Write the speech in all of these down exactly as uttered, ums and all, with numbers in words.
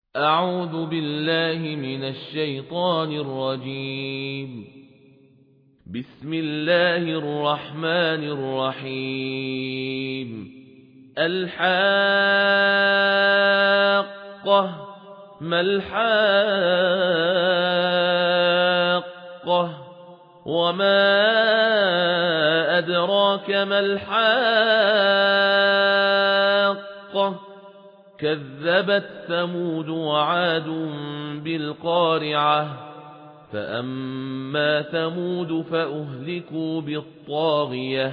أعوذ بالله من الشيطان الرجيم. بسم الله الرحمن الرحيم. الحاقة ما الحاقة وما أدراك ما الحاقة كذبت ثمود وعاد بالقارعة فأما ثمود فأهلكوا بالطاغية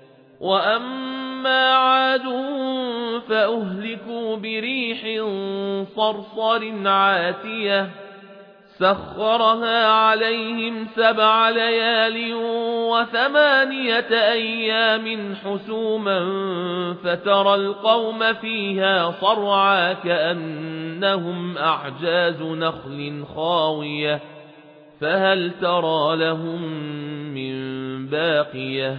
وأما عاد فأهلكوا بريح صرصر عاتية سخرها عليهم سبع ليال وثمانية أيام حسوما فترى القوم فيها صرعا كأنهم أعجاز نخل خاوية فهل ترى لهم من باقية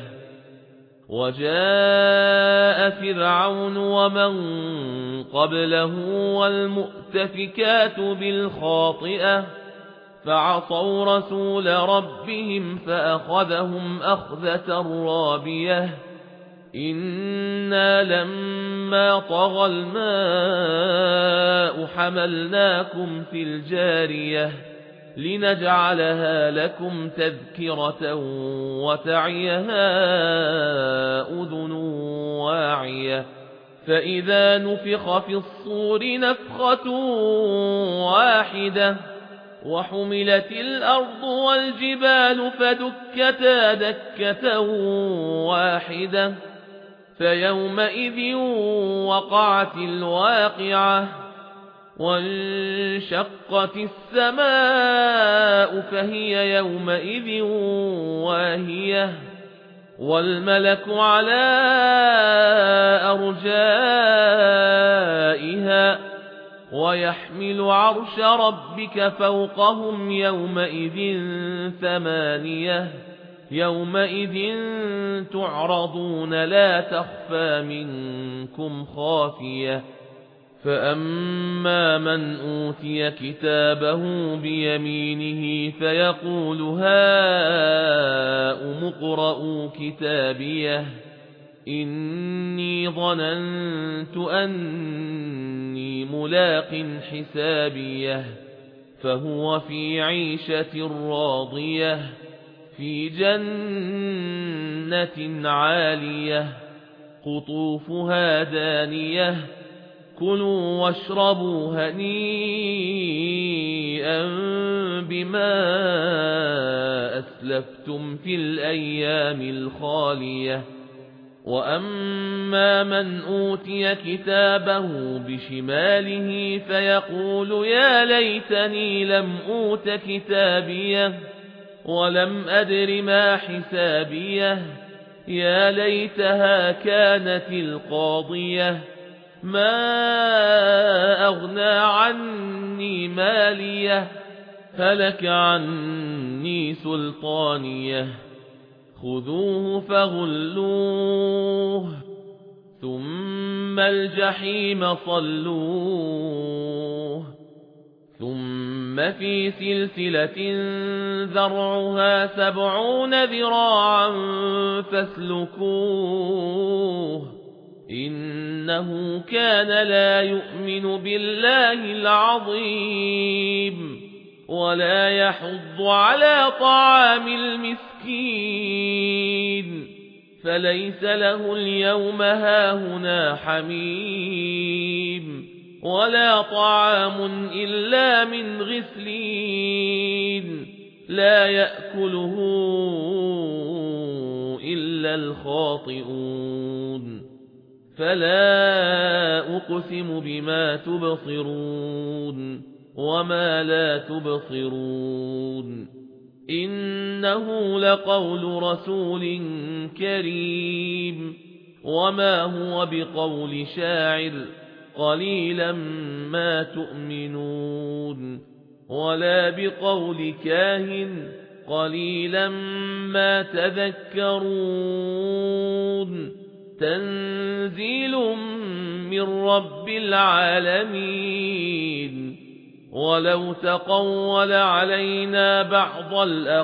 وجاء فرعون ومن قبله والمؤتفكات بالخاطئة فعصوا رسول ربهم فأخذهم أخذة رابية إنا لما طغى الماء حملناكم في الجارية لنجعلها لكم تذكرة وتعيها أذن واعية فإذا نفخ في الصور نفخة واحدة وحملت الأرض والجبال فدكتا دكة واحدة فيومئذ وقعت الواقعة وانشقت السماء فهي يومئذ واهية والملك على أرجائها ويحمل عرش ربك فوقهم يومئذ ثمانية يومئذ تعرضون لا تخفى منكم خافية فأما من أوتي كتابه بيمينه فيقول هاؤم اقرءوا كتابيه إني ظننت أني ملاق حسابيه فهو في عيشة راضية في جنة عالية قطوفها دانية كلوا واشربوا هنيئا بما أسلفتم في الأيام الخالية وأما من أوتي كتابه بشماله فيقول يا ليتني لم أوت كتابيه ولم أدر ما حسابيه يا ليتها كانت القاضية ما أغنى عني ماليه هلك عني سلطانيه خذوه فغلوه ثم الجحيم صلوه ثم في سلسلة ذرعها سبعون ذراعا فاسلكوه إنه كان لا يؤمن بالله العظيم ولا يحض على طعام المسكين فليس له اليوم هاهنا حميم ولا طعام إلا من غسلين لا يأكله إلا الخاطئون فلا أقسم بما تبصرون وما لا تبصرون إنه لقول رسول كريم وما هو بقول شاعر قليلا ما تؤمنون ولا بقول كاهن قليلا ما تذكرون تنزيل من رب العالمين ولو تقول علينا بعض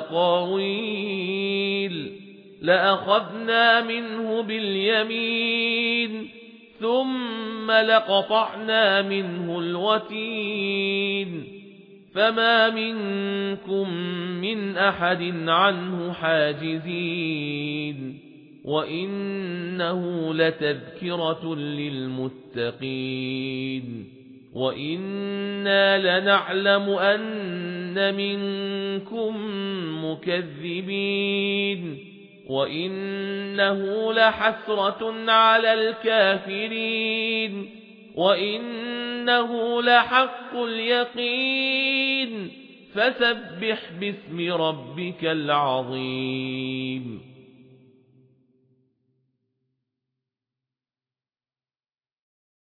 الأقاويل لأخذنا منه باليمين ثم لقطعنا منه الوتين فما منكم من أحد عنه حاجزين وإنه لتذكرة للمتقين وإنا لنعلم أن منكم مكذبين وإنه لحسرة على الكافرين وإنه لحق اليقين فسبح باسم ربك العظيم